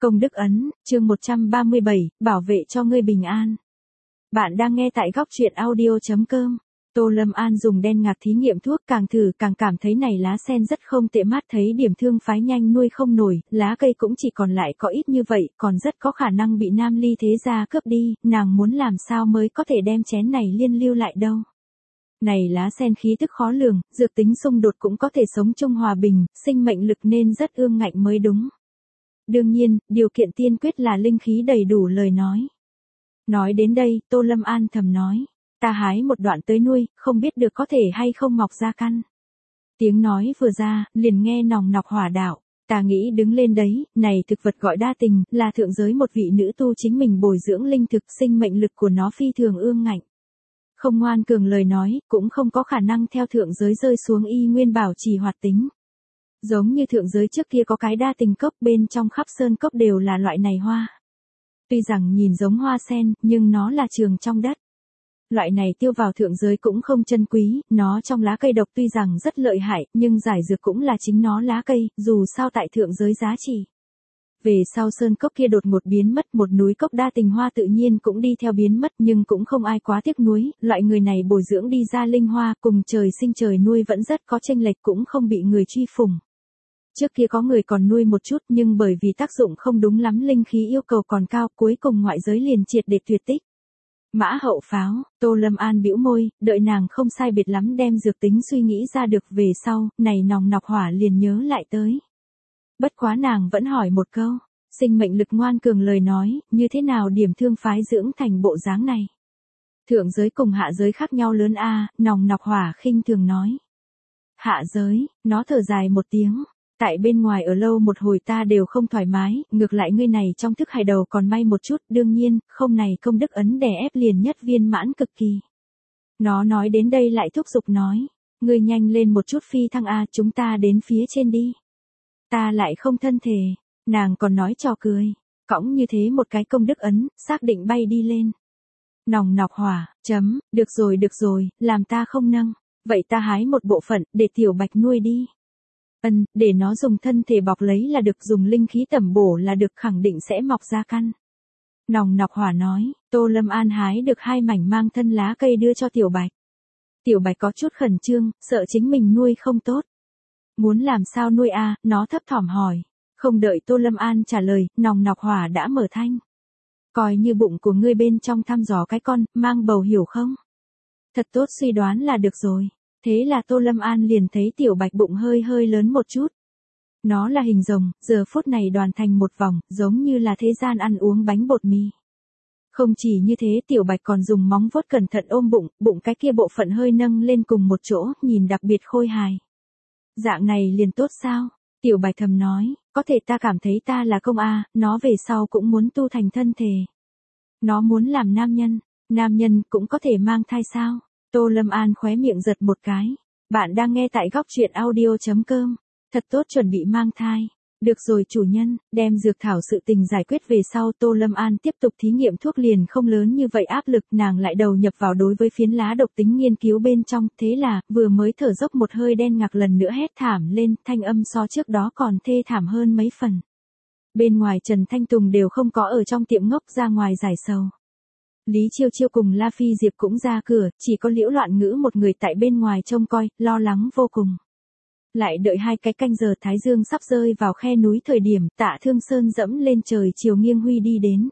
Công đức ấn, chương 137, bảo vệ cho ngươi bình an. Bạn đang nghe tại góc truyện audio.com. Tô Lâm An dùng đen ngạc thí nghiệm thuốc, càng thử càng cảm thấy này lá sen rất không tệ, mắt thấy điểm thương phái nhanh nuôi không nổi, lá cây cũng chỉ còn lại có ít như vậy, còn rất có khả năng bị Nam Ly thế gia cướp đi, nàng muốn làm sao mới có thể đem chén này liên lưu lại đâu. Này lá sen khí tức khó lường, dược tính xung đột cũng có thể sống chung hòa bình, sinh mệnh lực nên rất ương ngạnh mới đúng. Đương nhiên, điều kiện tiên quyết là linh khí đầy đủ lời nói. Nói đến đây, Tô Lâm An thầm nói, ta hái một đoạn tới nuôi, không biết được có thể hay không mọc ra căn. Tiếng nói vừa ra, liền nghe nòng nọc hỏa đạo, ta nghĩ đứng lên đấy, này thực vật gọi đa tình, là thượng giới một vị nữ tu chính mình bồi dưỡng linh thực, sinh mệnh lực của nó phi thường ương ngạnh. Không ngoan cường lời nói, cũng không có khả năng theo thượng giới rơi xuống y nguyên bảo trì hoạt tính. Giống như thượng giới trước kia có cái đa tình cốc, bên trong khắp sơn cốc đều là loại này hoa. Tuy rằng nhìn giống hoa sen, nhưng nó là trường trong đất. Loại này tiêu vào thượng giới cũng không chân quý, nó trong lá cây độc tuy rằng rất lợi hại, nhưng giải dược cũng là chính nó lá cây, dù sao tại thượng giới giá trị. Về sau sơn cốc kia đột ngột biến mất, một núi cốc đa tình hoa tự nhiên cũng đi theo biến mất, nhưng cũng không ai quá tiếc nuối, loại người này bồi dưỡng đi ra linh hoa, cùng trời sinh trời nuôi vẫn rất có chênh lệch, cũng không bị người truy phủng. Trước kia có người còn nuôi một chút, nhưng bởi vì tác dụng không đúng lắm, linh khí yêu cầu còn cao, cuối cùng ngoại giới liền triệt để tuyệt tích. Mã hậu pháo, Tô Lâm An bĩu môi, đợi nàng không sai biệt lắm đem dược tính suy nghĩ ra được về sau, này nòng nọc hỏa liền nhớ lại tới. Bất quá nàng vẫn hỏi một câu, sinh mệnh lực ngoan cường lời nói, như thế nào điểm thương phái dưỡng thành bộ dáng này. Thượng giới cùng hạ giới khác nhau lớn a, nòng nọc hỏa khinh thường nói. Hạ giới, nó thở dài một tiếng. Tại bên ngoài ở lâu một hồi ta đều không thoải mái, ngược lại ngươi này trong thức hải đầu còn may một chút, đương nhiên, không này công đức ấn đè ép liền nhất viên mãn cực kỳ. Nó nói đến đây lại thúc giục nói, ngươi nhanh lên một chút phi thăng a, chúng ta đến phía trên đi. Ta lại không thân thể, nàng còn nói trò cười, cõng như thế một cái công đức ấn, xác định bay đi lên. Nòng nọc hỏa, được rồi, làm ta không nâng, vậy ta hái một bộ phận, để tiểu bạch nuôi đi. Để nó dùng thân thể bọc lấy là được, dùng linh khí tẩm bổ là được, khẳng định sẽ mọc ra căn. Nòng nọc hỏa nói, Tô Lâm An hái được 2 mảnh mang thân lá cây đưa cho tiểu bạch. Tiểu bạch có chút khẩn trương, sợ chính mình nuôi không tốt. Muốn làm sao nuôi a, nó thấp thỏm hỏi. Không đợi Tô Lâm An trả lời, nòng nọc hỏa đã mở thanh. Coi như bụng của ngươi bên trong thăm dò cái con, mang bầu hiểu không? Thật tốt suy đoán là được rồi. Thế là Tô Lâm An liền thấy tiểu bạch bụng hơi hơi lớn một chút. Nó là hình rồng, giờ phút này đoàn thành một vòng, giống như là thế gian ăn uống bánh bột mì. Không chỉ như thế, tiểu bạch còn dùng móng vuốt cẩn thận ôm bụng, bụng cái kia bộ phận hơi nâng lên cùng một chỗ, nhìn đặc biệt khôi hài. Dạng này liền tốt sao? Tiểu bạch thầm nói, có thể ta cảm thấy ta là công a, nó về sau cũng muốn tu thành thân thể. Nó muốn làm nam nhân cũng có thể mang thai sao? Tô Lâm An khóe miệng giật một cái. Bạn đang nghe tại góc truyện audio.com. Thật tốt chuẩn bị mang thai. Được rồi chủ nhân, đem dược thảo sự tình giải quyết về sau, Tô Lâm An tiếp tục thí nghiệm thuốc, liền không lớn như vậy áp lực, nàng lại đầu nhập vào đối với phiến lá độc tính nghiên cứu bên trong, thế là, vừa mới thở dốc một hơi đen ngạc lần nữa hét thảm lên, thanh âm so trước đó còn thê thảm hơn mấy phần. Bên ngoài Trần Thanh Tùng đều không có ở trong tiệm ngốc ra ngoài giải sầu. Lý Chiêu Chiêu cùng La Phi Diệp cũng ra cửa, chỉ có Liễu Loạn Ngữ một người tại bên ngoài trông coi, lo lắng vô cùng. Lại đợi 2 cái canh giờ, thái dương sắp rơi vào khe núi thời điểm, Tạ Thương Sơn dẫm lên trời chiều nghiêng huy đi đến.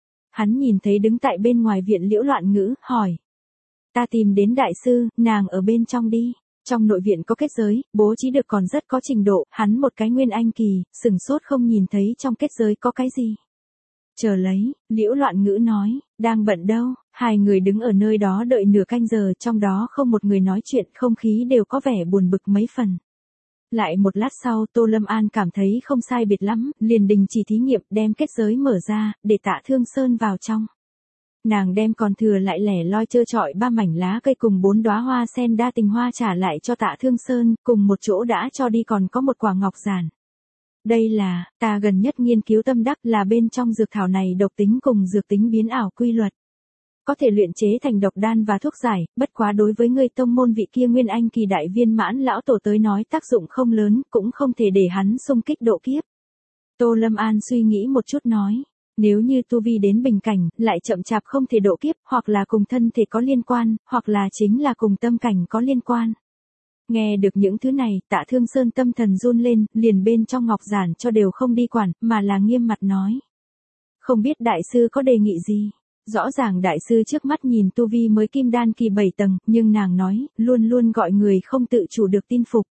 Hắn nhìn thấy đứng tại bên ngoài viện Liễu Loạn Ngữ, hỏi. Ta tìm đến đại sư, nàng ở bên trong đi. Trong nội viện có kết giới, bố trí được còn rất có trình độ, hắn một cái nguyên anh kỳ, sừng sốt không nhìn thấy trong kết giới có cái gì. Chờ lấy, Liễu Loạn Ngữ nói, đang bận đâu, 2 người đứng ở nơi đó đợi nửa canh giờ, trong đó không một người nói chuyện, không khí đều có vẻ buồn bực mấy phần. Lại một lát sau, Tô Lâm An cảm thấy không sai biệt lắm, liền đình chỉ thí nghiệm, đem kết giới mở ra, để Tạ Thương Sơn vào trong. Nàng đem còn thừa lại lẻ loi trơ trọi 3 mảnh lá cây cùng 4 đóa hoa sen đa tình hoa trả lại cho Tạ Thương Sơn, cùng một chỗ đã cho đi còn có một quả ngọc giản. Đây là, ta gần nhất nghiên cứu tâm đắc, là bên trong dược thảo này độc tính cùng dược tính biến ảo quy luật. Có thể luyện chế thành độc đan và thuốc giải, bất quá đối với người tông môn vị kia nguyên anh kỳ đại viên mãn lão tổ tới nói tác dụng không lớn, cũng không thể để hắn xung kích độ kiếp. Tô Lâm An suy nghĩ một chút nói. Nếu như tu vi đến bình cảnh, lại chậm chạp không thể độ kiếp, hoặc là cùng thân thể có liên quan, hoặc là chính là cùng tâm cảnh có liên quan. Nghe được những thứ này, Tạ Thương Sơn tâm thần run lên, liền bên trong ngọc giản cho đều không đi quản, mà là nghiêm mặt nói. Không biết đại sư có đề nghị gì? Rõ ràng đại sư trước mắt nhìn tu vi mới kim đan kỳ 7 tầng, nhưng nàng nói, luôn luôn gọi người không tự chủ được tin phục.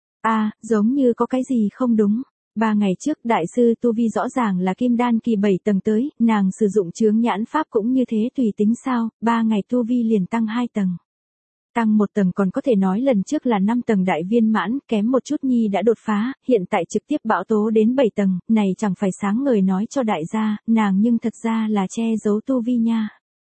Giống như có cái gì không đúng. 3 ngày trước đại sư tu vi rõ ràng là kim đan kỳ 7 tầng tới, nàng sử dụng chướng nhãn pháp cũng như thế tùy tính sao, 3 ngày tu vi liền tăng 2 tầng. Tăng 1 tầng còn có thể nói lần trước là 5 tầng đại viên mãn, kém một chút nhi đã đột phá, hiện tại trực tiếp bão tố đến 7 tầng, này chẳng phải sáng ngời nói cho đại gia, nàng nhưng thật ra là che giấu tu vi nha.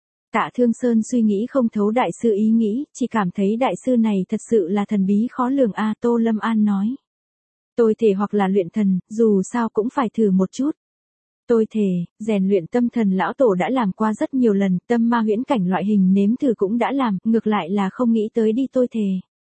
Tạ Thương Sơn suy nghĩ không thấu đại sư ý nghĩ, chỉ cảm thấy đại sư này thật sự là thần bí khó lường Tô Lâm An nói. Tôi thể hoặc là luyện thần, dù sao cũng phải thử một chút. Tôi thề, rèn luyện tâm thần lão tổ đã làm qua rất nhiều lần, tâm ma huyễn cảnh loại hình nếm thử cũng đã làm, ngược lại là không nghĩ tới đi tôi thề.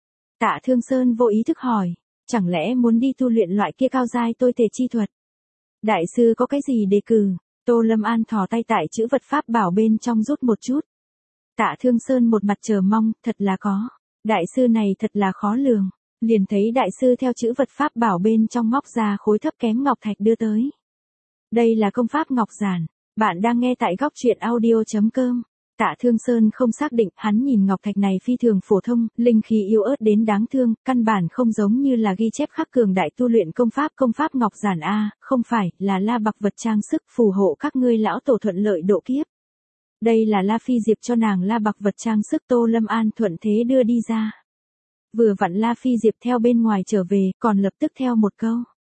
Tạ Thương Sơn vô ý thức hỏi, chẳng lẽ muốn đi tu luyện loại kia cao giai tôi thề chi thuật? Đại sư có cái gì đề cử? Tô Lâm An thò tay tại chữ vật pháp bảo bên trong rút một chút. Tạ Thương Sơn một mặt chờ mong, thật là có. Đại sư này thật là khó lường. Liền thấy đại sư theo chữ vật pháp bảo bên trong móc ra khối thấp kém ngọc thạch đưa tới. Đây là công pháp ngọc giản. Bạn đang nghe tại góc truyện audio.com. Tạ Thương Sơn không xác định, hắn nhìn ngọc thạch này phi thường phổ thông, linh khí yếu ớt đến đáng thương, căn bản không giống như là ghi chép khắc cường đại tu luyện công pháp ngọc giản không phải, là la bạc vật trang sức phù hộ các ngươi lão tổ thuận lợi độ kiếp. Đây là La Phi Diệp cho nàng la bạc vật trang sức Tô Lâm An thuận thế đưa đi ra. Vừa vặn La Phi Diệp theo bên ngoài trở về, còn lập tức theo một câu.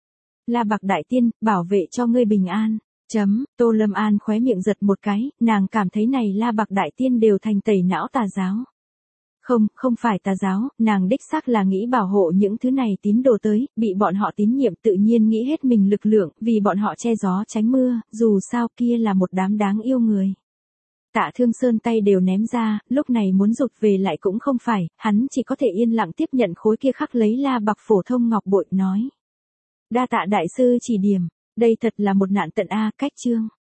La bạc đại tiên, bảo vệ cho ngươi bình an. Tô Lâm An khóe miệng giật một cái, nàng cảm thấy này la bạc đại tiên đều thành tẩy não tà giáo. Không phải tà giáo, nàng đích xác là nghĩ bảo hộ những thứ này tín đồ tới, bị bọn họ tín nhiệm tự nhiên nghĩ hết mình lực lượng, vì bọn họ che gió tránh mưa, dù sao kia là một đám đáng yêu người. Tạ Thương Sơn tay đều ném ra, lúc này muốn rụt về lại cũng không phải, hắn chỉ có thể yên lặng tiếp nhận khối kia khắc lấy la bạc phổ thông ngọc bội nói. Đa tạ đại sư chỉ điểm, đây thật là một nạn tận cách chương.